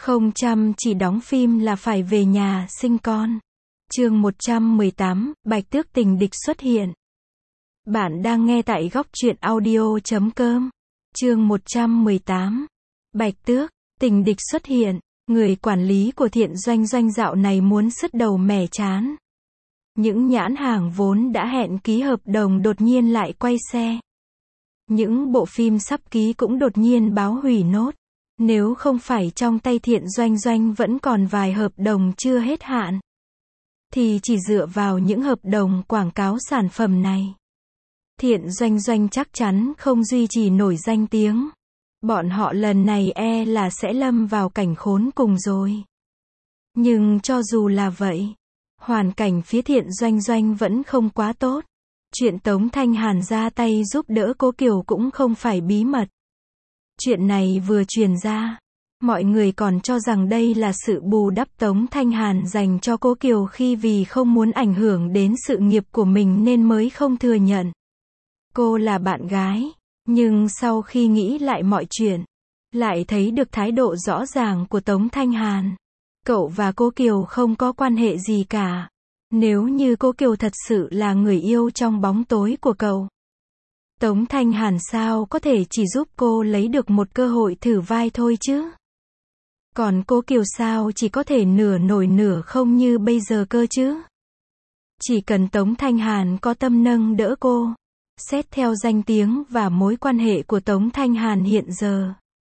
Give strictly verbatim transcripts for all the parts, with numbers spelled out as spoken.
Không chăm chỉ đóng phim là phải về nhà sinh con. Chương một trăm mười tám, Bạch Tước tình địch xuất hiện. Bạn đang nghe tại góc truyện audio chấm com. Chương một trăm mười tám. Bạch Tước, tình địch xuất hiện. Người quản lý của Thiện Doanh Doanh dạo này muốn sứt đầu mẻ chán. Những nhãn hàng vốn đã hẹn ký hợp đồng đột nhiên lại quay xe. Những bộ phim sắp ký cũng đột nhiên báo hủy nốt. Nếu không phải trong tay Thiện Doanh Doanh vẫn còn vài hợp đồng chưa hết hạn, thì chỉ dựa vào những hợp đồng quảng cáo sản phẩm này, Thiện Doanh Doanh chắc chắn không duy trì nổi danh tiếng. Bọn họ lần này e là sẽ lâm vào cảnh khốn cùng rồi. Nhưng cho dù là vậy, hoàn cảnh phía Thiện Doanh Doanh vẫn không quá tốt. Chuyện Tống Thanh Hàn ra tay giúp đỡ Cố Kiều cũng không phải bí mật. Chuyện này vừa truyền ra, mọi người còn cho rằng đây là sự bù đắp Tống Thanh Hàn dành cho Cố Kiều khi vì không muốn ảnh hưởng đến sự nghiệp của mình nên mới không thừa nhận cô là bạn gái. Nhưng sau khi nghĩ lại mọi chuyện, lại thấy được thái độ rõ ràng của Tống Thanh Hàn. Cậu và Cố Kiều không có quan hệ gì cả. Nếu như Cố Kiều thật sự là người yêu trong bóng tối của cậu, Tống Thanh Hàn sao có thể chỉ giúp cô lấy được một cơ hội thử vai thôi chứ? Còn Cố Kiều sao chỉ có thể nửa nổi nửa không như bây giờ cơ chứ? Chỉ cần Tống Thanh Hàn có tâm nâng đỡ cô, xét theo danh tiếng và mối quan hệ của Tống Thanh Hàn hiện giờ,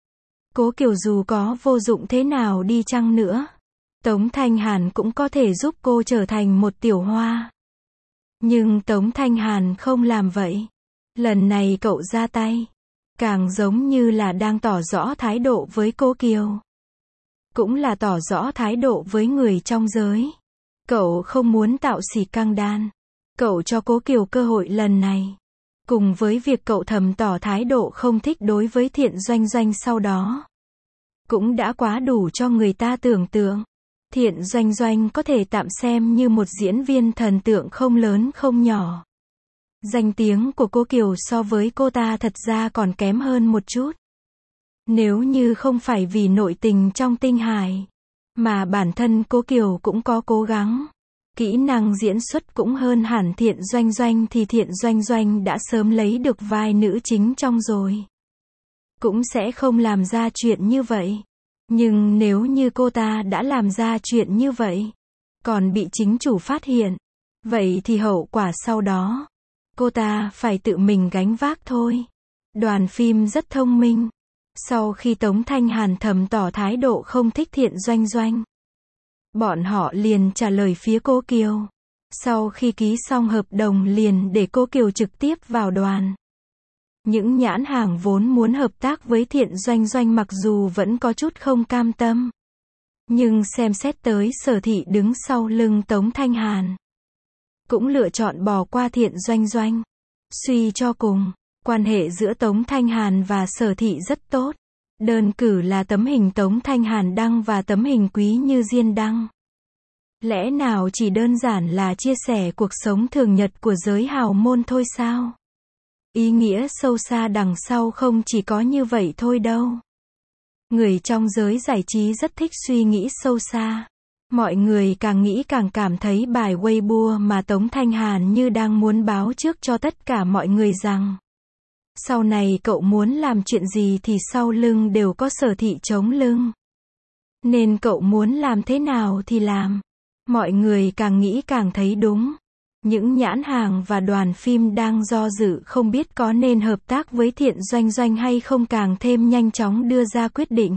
Cố Kiều dù có vô dụng thế nào đi chăng nữa, Tống Thanh Hàn cũng có thể giúp cô trở thành một tiểu hoa. Nhưng Tống Thanh Hàn không làm vậy. Lần này cậu ra tay, càng giống như là đang tỏ rõ thái độ với Cố Kiều. Cũng là tỏ rõ thái độ với người trong giới. Cậu không muốn tạo xỉ căng đan. Cậu cho Cố Kiều cơ hội lần này. Cùng với việc cậu thầm tỏ thái độ không thích đối với Thiện Doanh Doanh sau đó, cũng đã quá đủ cho người ta tưởng tượng. Thiện Doanh Doanh có thể tạm xem như một diễn viên thần tượng không lớn không nhỏ. Danh tiếng của Cố Kiều so với cô ta thật ra còn kém hơn một chút. Nếu như không phải vì nội tình trong Tinh Hải, mà bản thân Cố Kiều cũng có cố gắng, kỹ năng diễn xuất cũng hơn hẳn Thiện Doanh Doanh thì Thiện Doanh Doanh đã sớm lấy được vai nữ chính trong rồi. Cũng sẽ không làm ra chuyện như vậy. Nhưng nếu như cô ta đã làm ra chuyện như vậy, còn bị chính chủ phát hiện, vậy thì hậu quả sau đó, cô ta phải tự mình gánh vác thôi. Đoàn phim rất thông minh. Sau khi Tống Thanh Hàn thầm tỏ thái độ không thích Thiện Doanh Doanh, bọn họ liền trả lời phía Cố Kiều. Sau khi ký xong hợp đồng liền để Cố Kiều trực tiếp vào đoàn. Những nhãn hàng vốn muốn hợp tác với Thiện Doanh Doanh mặc dù vẫn có chút không cam tâm, nhưng xem xét tới Sở Thị đứng sau lưng Tống Thanh Hàn, cũng lựa chọn bỏ qua Thiện Doanh Doanh. Suy cho cùng, quan hệ giữa Tống Thanh Hàn và Sở Thị rất tốt. Đơn cử là tấm hình Tống Thanh Hàn đăng và tấm hình Quý Như Diên đăng. Lẽ nào chỉ đơn giản là chia sẻ cuộc sống thường nhật của giới hào môn thôi sao? Ý nghĩa sâu xa đằng sau không chỉ có như vậy thôi đâu. Người trong giới giải trí rất thích suy nghĩ sâu xa. Mọi người càng nghĩ càng cảm thấy bài Weibo mà Tống Thanh Hàn như đang muốn báo trước cho tất cả mọi người rằng sau này cậu muốn làm chuyện gì thì sau lưng đều có Sở Thị chống lưng. Nên cậu muốn làm thế nào thì làm. Mọi người càng nghĩ càng thấy đúng. Những nhãn hàng và đoàn phim đang do dự không biết có nên hợp tác với Thiện Doanh Doanh hay không càng thêm nhanh chóng đưa ra quyết định.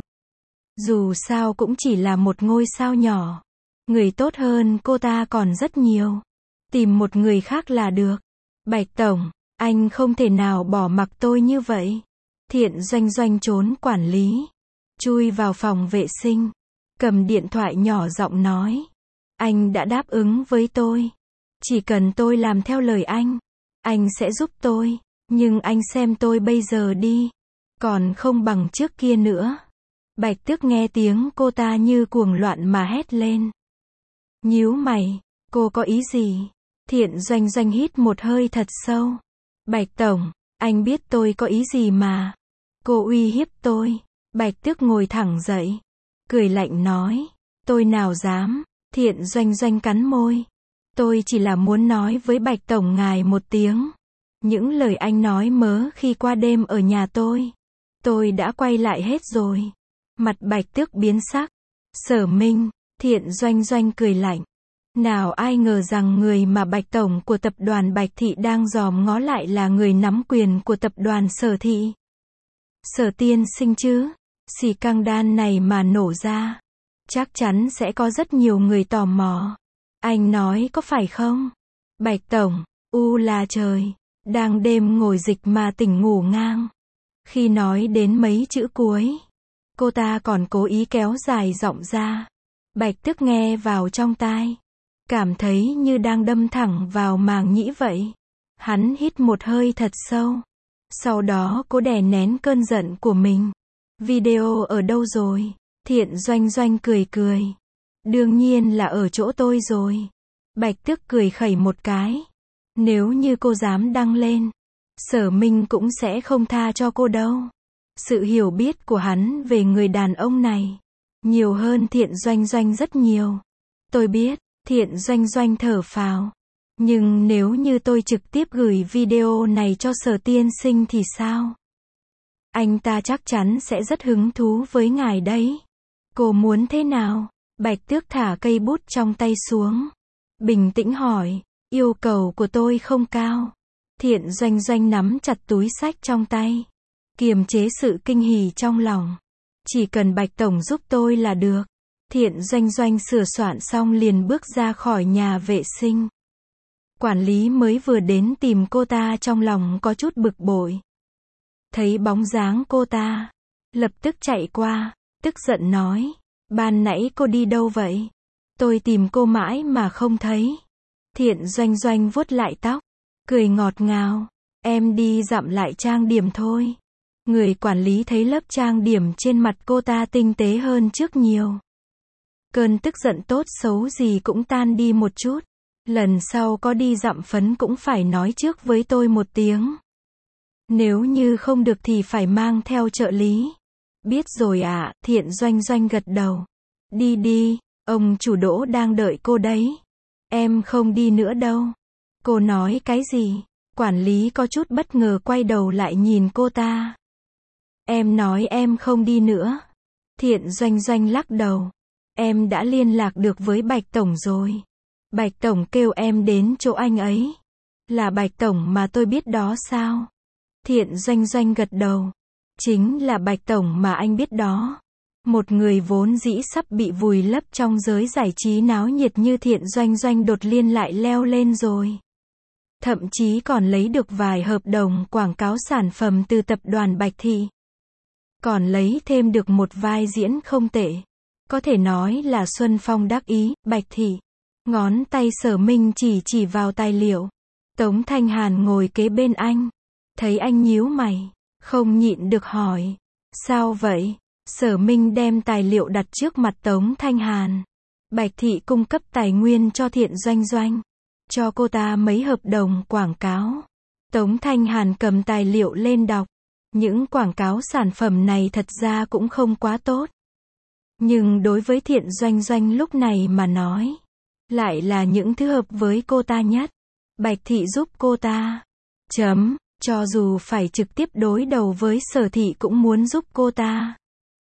Dù sao cũng chỉ là một ngôi sao nhỏ. Người tốt hơn cô ta còn rất nhiều. Tìm một người khác là được. Bạch Tổng, anh không thể nào bỏ mặc tôi như vậy. Thiện Doanh Doanh trốn quản lý, chui vào phòng vệ sinh, cầm điện thoại nhỏ giọng nói. Anh đã đáp ứng với tôi. Chỉ cần tôi làm theo lời anh, anh sẽ giúp tôi. Nhưng anh xem tôi bây giờ đi, còn không bằng trước kia nữa. Bạch Tước nghe tiếng cô ta như cuồng loạn mà hét lên. Nhíu mày, cô có ý gì? Thiện Doanh Doanh hít một hơi thật sâu. Bạch Tổng, anh biết tôi có ý gì mà. Cô uy hiếp tôi. Bạch Tước ngồi thẳng dậy. cười lạnh nói, tôi nào dám, Thiện Doanh Doanh cắn môi. Tôi chỉ là muốn nói với Bạch Tổng ngài một tiếng. Những lời anh nói mớ khi qua đêm ở nhà tôi. Tôi đã quay lại hết rồi. Mặt Bạch Tước biến sắc. Sở Minh, Thiện Doanh Doanh cười lạnh. Nào ai ngờ rằng người mà Bạch Tổng của tập đoàn Bạch Thị đang dòm ngó lại là người nắm quyền của tập đoàn Sở Thị. Sở tiên sinh chứ, xì căng đan này mà nổ ra. Chắc chắn sẽ có rất nhiều người tò mò. Anh nói có phải không? Bạch Tổng, u là trời, đang đêm ngồi dịch mà tỉnh ngủ ngang. Khi nói đến mấy chữ cuối, cô ta còn cố ý kéo dài giọng ra. Bạch Tước nghe vào trong tai, cảm thấy như đang đâm thẳng vào màng nhĩ vậy. Hắn hít một hơi thật sâu, sau đó cố đè nén cơn giận của mình. Video ở đâu rồi? Thiện Doanh Doanh cười cười. Đương nhiên là ở chỗ tôi rồi. Bạch Tước cười khẩy một cái. Nếu như cô dám đăng lên, Sở Minh cũng sẽ không tha cho cô đâu. Sự hiểu biết của hắn về người đàn ông này nhiều hơn Thiện Doanh Doanh rất nhiều. Tôi biết, Thiện Doanh Doanh thở phào. Nhưng nếu như tôi trực tiếp gửi video này cho Sở tiên sinh thì sao? Anh ta chắc chắn sẽ rất hứng thú với ngài đấy. Cô muốn thế nào? Bạch Tước thả cây bút trong tay xuống. Bình tĩnh hỏi, yêu cầu của tôi không cao. Thiện Doanh Doanh nắm chặt túi xách trong tay, kiềm chế sự kinh hỉ trong lòng. Chỉ cần Bạch Tổng giúp tôi là được. Thiện Doanh Doanh sửa soạn xong liền bước ra khỏi nhà vệ sinh. Quản lý mới vừa đến tìm cô ta trong lòng có chút bực bội. Thấy bóng dáng cô ta, lập tức chạy qua, tức giận nói, ban nãy cô đi đâu vậy? Tôi tìm cô mãi mà không thấy. Thiện Doanh Doanh vuốt lại tóc, cười ngọt ngào, em đi dặm lại trang điểm thôi. Người quản lý thấy lớp trang điểm trên mặt cô ta tinh tế hơn trước nhiều. Cơn tức giận tốt xấu gì cũng tan đi một chút. Lần sau có đi dặm phấn cũng phải nói trước với tôi một tiếng. Nếu như không được thì phải mang theo trợ lý. Biết rồi ạ, à, Thiện Doanh Doanh gật đầu. Đi đi, ông chủ Đỗ đang đợi cô đấy. Em không đi nữa đâu. Cô nói cái gì? Quản lý có chút bất ngờ quay đầu lại nhìn cô ta. Em nói em không đi nữa. Thiện Doanh Doanh lắc đầu. Em đã liên lạc được với Bạch Tổng rồi. Bạch Tổng kêu em đến chỗ anh ấy. Là Bạch Tổng mà tôi biết đó sao? Thiện Doanh Doanh gật đầu. Chính là Bạch Tổng mà anh biết đó. Một người vốn dĩ sắp bị vùi lấp trong giới giải trí náo nhiệt như Thiện Doanh Doanh đột nhiên lại leo lên rồi. Thậm chí còn lấy được vài hợp đồng quảng cáo sản phẩm từ tập đoàn Bạch Thị. Còn lấy thêm được một vai diễn không tệ. Có thể nói là Xuân Phong đắc ý, Bạch Thị. Ngón tay Sở Minh chỉ chỉ vào tài liệu. Tống Thanh Hàn ngồi kế bên anh. Thấy anh nhíu mày, không nhịn được hỏi. Sao vậy? Sở Minh đem tài liệu đặt trước mặt Tống Thanh Hàn. Bạch Thị cung cấp tài nguyên cho Thiện Doanh Doanh. Cho cô ta mấy hợp đồng quảng cáo. Tống Thanh Hàn cầm tài liệu lên đọc. Những quảng cáo sản phẩm này thật ra cũng không quá tốt. Nhưng đối với Thiện Doanh Doanh lúc này mà nói, lại là những thứ hợp với cô ta nhất. Bạch Thị giúp cô ta. Chấm, cho dù phải trực tiếp đối đầu với Sở Thị cũng muốn giúp cô ta.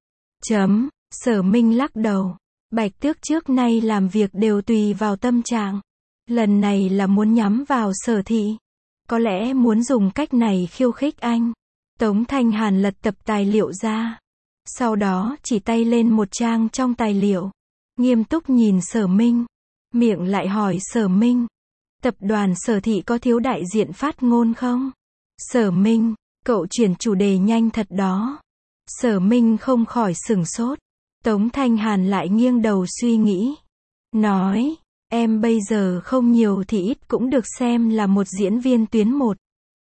Chấm, Sở Minh lắc đầu. Bạch Tước trước nay làm việc đều tùy vào tâm trạng. Lần này là muốn nhắm vào Sở Thị. Có lẽ muốn dùng cách này khiêu khích anh. Tống Thanh Hàn lật tập tài liệu ra. Sau đó chỉ tay lên một trang trong tài liệu. Nghiêm túc nhìn Sở Minh. Miệng lại hỏi Sở Minh. Tập đoàn Sở Thị có thiếu đại diện phát ngôn không? Sở Minh, cậu chuyển chủ đề nhanh thật đó. Sở Minh không khỏi sửng sốt. Tống Thanh Hàn lại nghiêng đầu suy nghĩ. Nói, em bây giờ không nhiều thì ít cũng được xem là một diễn viên tuyến một.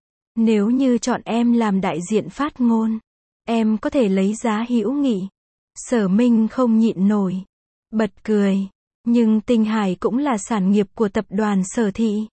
Nếu như chọn em làm đại diện phát ngôn, em có thể lấy giá hữu nghị. Sở Minh không nhịn nổi. Bật cười. Nhưng Tinh Hải cũng là sản nghiệp của tập đoàn Sở Thị.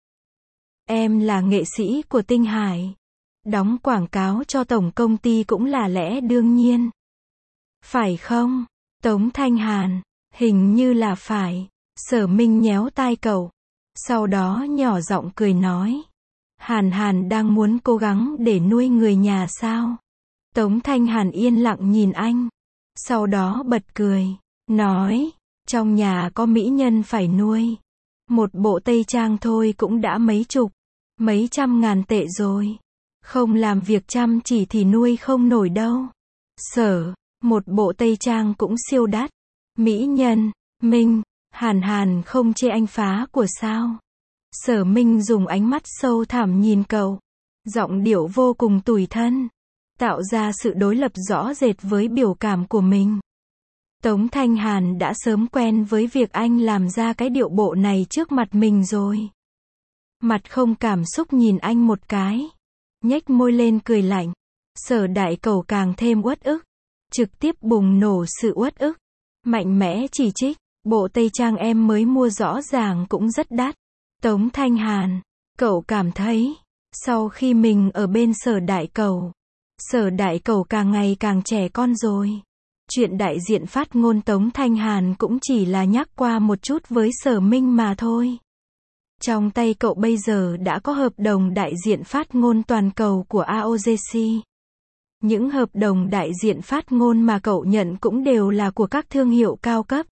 Em là nghệ sĩ của Tinh Hải. Đóng quảng cáo cho tổng công ty cũng là lẽ đương nhiên. Phải không? Tống Thanh Hàn, hình như là phải. Sở Minh nhéo tai cậu. Sau đó nhỏ giọng cười nói. Hàn Hàn đang muốn cố gắng để nuôi người nhà sao? Tống Thanh Hàn yên lặng nhìn anh. Sau đó bật cười. Nói, trong nhà có mỹ nhân phải nuôi. Một bộ tây trang thôi cũng đã mấy chục, mấy trăm ngàn tệ rồi. Không làm việc chăm chỉ thì nuôi không nổi đâu. Sở, một bộ tây trang cũng siêu đắt. Mỹ nhân, Minh, Hàn Hàn không chê anh phá của sao? Sở Minh dùng ánh mắt sâu thẳm nhìn cậu. Giọng điệu vô cùng tủi thân. Tạo ra sự đối lập rõ rệt với biểu cảm của mình. Tống Thanh Hàn đã sớm quen với việc anh làm ra cái điệu bộ này trước mặt mình rồi. Mặt không cảm xúc nhìn anh một cái. Nhếch môi lên cười lạnh. Sở Đại Cẩu càng thêm uất ức. Trực tiếp bùng nổ sự uất ức. Mạnh mẽ chỉ trích. Bộ tây trang em mới mua rõ ràng cũng rất đắt. Tống Thanh Hàn, cậu cảm thấy, sau khi mình ở bên Sở Đại Cẩu, Sở Đại Cẩu càng ngày càng trẻ con rồi. Chuyện đại diện phát ngôn Tống Thanh Hàn cũng chỉ là nhắc qua một chút với Sở Minh mà thôi. Trong tay cậu bây giờ đã có hợp đồng đại diện phát ngôn toàn cầu của a o giê xê. Những hợp đồng đại diện phát ngôn mà cậu nhận cũng đều là của các thương hiệu cao cấp.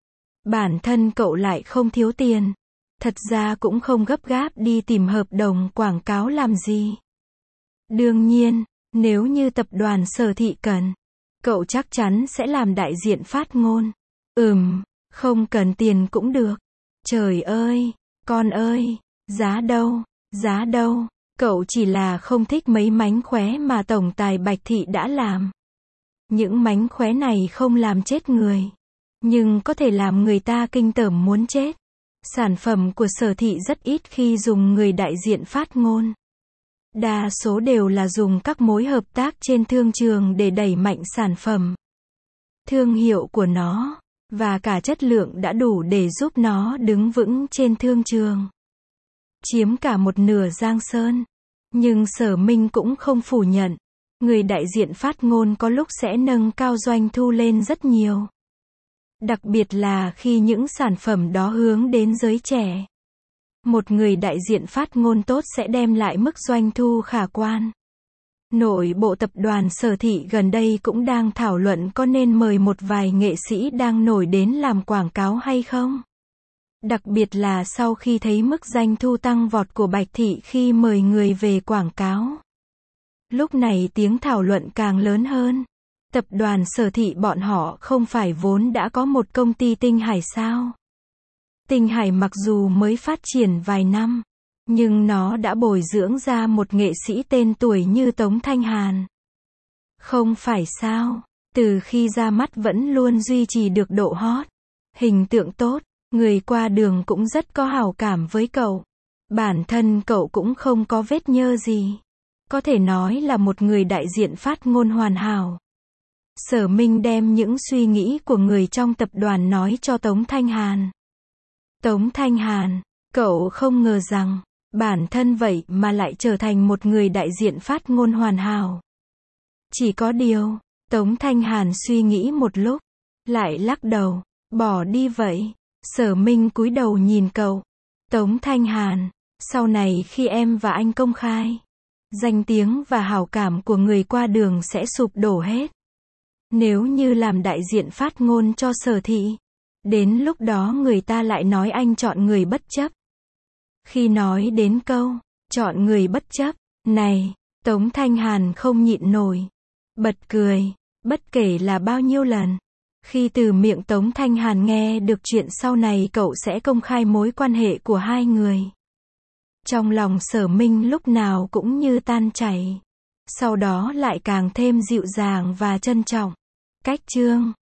Bản thân cậu lại không thiếu tiền. Thật ra cũng không gấp gáp đi tìm hợp đồng quảng cáo làm gì. Đương nhiên, nếu như tập đoàn Sở Thị cần, cậu chắc chắn sẽ làm đại diện phát ngôn. Ừm, không cần tiền cũng được. Trời ơi, con ơi, giá đâu, giá đâu, cậu chỉ là không thích mấy mánh khóe mà tổng tài Bạch Thị đã làm. Những mánh khóe này không làm chết người, nhưng có thể làm người ta kinh tởm muốn chết. Sản phẩm của Sở Thị rất ít khi dùng người đại diện phát ngôn. Đa số đều là dùng các mối hợp tác trên thương trường để đẩy mạnh sản phẩm. Thương hiệu của nó, và cả chất lượng đã đủ để giúp nó đứng vững trên thương trường. Chiếm cả một nửa Giang Sơn. Nhưng Sở Minh cũng không phủ nhận. Người đại diện phát ngôn có lúc sẽ nâng cao doanh thu lên rất nhiều. Đặc biệt là khi những sản phẩm đó hướng đến giới trẻ. Một người đại diện phát ngôn tốt sẽ đem lại mức doanh thu khả quan. Nội bộ tập đoàn Sở Thị gần đây cũng đang thảo luận có nên mời một vài nghệ sĩ đang nổi đến làm quảng cáo hay không. Đặc biệt là sau khi thấy mức doanh thu tăng vọt của Bạch Thị khi mời người về quảng cáo. Lúc này tiếng thảo luận càng lớn hơn. Tập đoàn Sở Thị bọn họ không phải vốn đã có một công ty Tinh Hải sao? Tinh Hải mặc dù mới phát triển vài năm, nhưng nó đã bồi dưỡng ra một nghệ sĩ tên tuổi như Tống Thanh Hàn. Không phải sao? Từ khi ra mắt vẫn luôn duy trì được độ hot, hình tượng tốt, người qua đường cũng rất có hảo cảm với cậu. Bản thân cậu cũng không có vết nhơ gì. Có thể nói là một người đại diện phát ngôn hoàn hảo. Sở Minh đem những suy nghĩ của người trong tập đoàn nói cho Tống Thanh Hàn. Tống Thanh Hàn, cậu không ngờ rằng, bản thân vậy mà lại trở thành một người đại diện phát ngôn hoàn hảo. Chỉ có điều, Tống Thanh Hàn suy nghĩ một lúc, lại lắc đầu, bỏ đi vậy. Sở Minh cúi đầu nhìn cậu. Tống Thanh Hàn, sau này khi em và anh công khai, danh tiếng và hảo cảm của người qua đường sẽ sụp đổ hết. Nếu như làm đại diện phát ngôn cho Sở Thị, đến lúc đó người ta lại nói anh chọn người bất chấp. Khi nói đến câu, chọn người bất chấp, này, Tống Thanh Hàn không nhịn nổi. Bật cười, bất kể là bao nhiêu lần. Khi từ miệng Tống Thanh Hàn nghe được chuyện sau này cậu sẽ công khai mối quan hệ của hai người. Trong lòng Sở Minh lúc nào cũng như tan chảy. Sau đó lại càng thêm dịu dàng và trân trọng. Cách chương